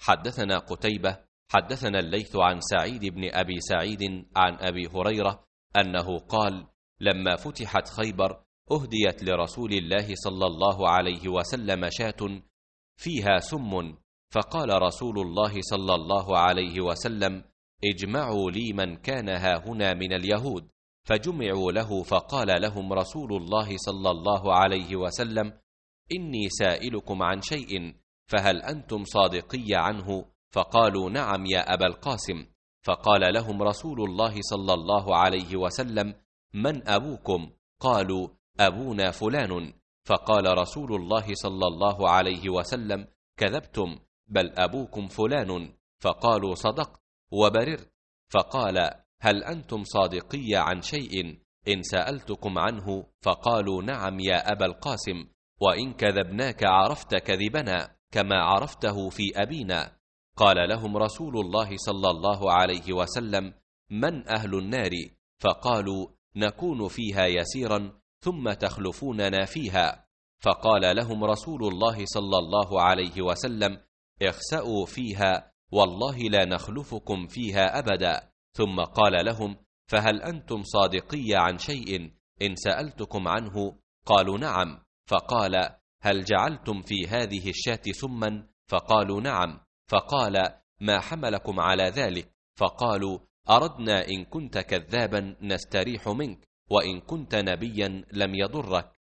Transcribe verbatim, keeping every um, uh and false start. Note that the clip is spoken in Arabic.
حدثنا قتيبة حدثنا الليث عن سعيد بن أبي سعيد عن أبي هريرة أنه قال: لما فتحت خيبر أهديت لرسول الله صلى الله عليه وسلم شاة فيها سم، فقال رسول الله صلى الله عليه وسلم: اجمعوا لي من كان هاهنا من اليهود، فجمعوا له، فقال لهم رسول الله صلى الله عليه وسلم: إني سائلكم عن شيء فهل أنتم صادقي عنه؟ فقالوا: نعم يا أبا القاسم. فقال لهم رسول الله صلى الله عليه وسلم: من أبوكم؟ قالوا: أبونا فلان. فقال رسول الله صلى الله عليه وسلم: كذبتم، بل أبوكم فلان. فقالوا: صدقت وبررت. فقال: هل أنتم صادقي عن شيء إن سألتكم عنه؟ فقالوا: نعم يا أبا القاسم، وإن كذبناك عرفت كذبنا كما عرفته في أبينا. قال لهم رسول الله صلى الله عليه وسلم: من أهل النار؟ فقالوا: نكون فيها يسيرا ثم تخلفوننا فيها. فقال لهم رسول الله صلى الله عليه وسلم: اخسأوا فيها، والله لا نخلفكم فيها أبدا. ثم قال لهم: فهل أنتم صادقي عن شيء إن سألتكم عنه؟ قالوا: نعم. فقال: هل جعلتم في هذه الشاة سما؟ فقالوا: نعم. فقال: ما حملكم على ذلك؟ فقالوا: أردنا إن كنت كذابا نستريح منك، وإن كنت نبيا لم يضرك.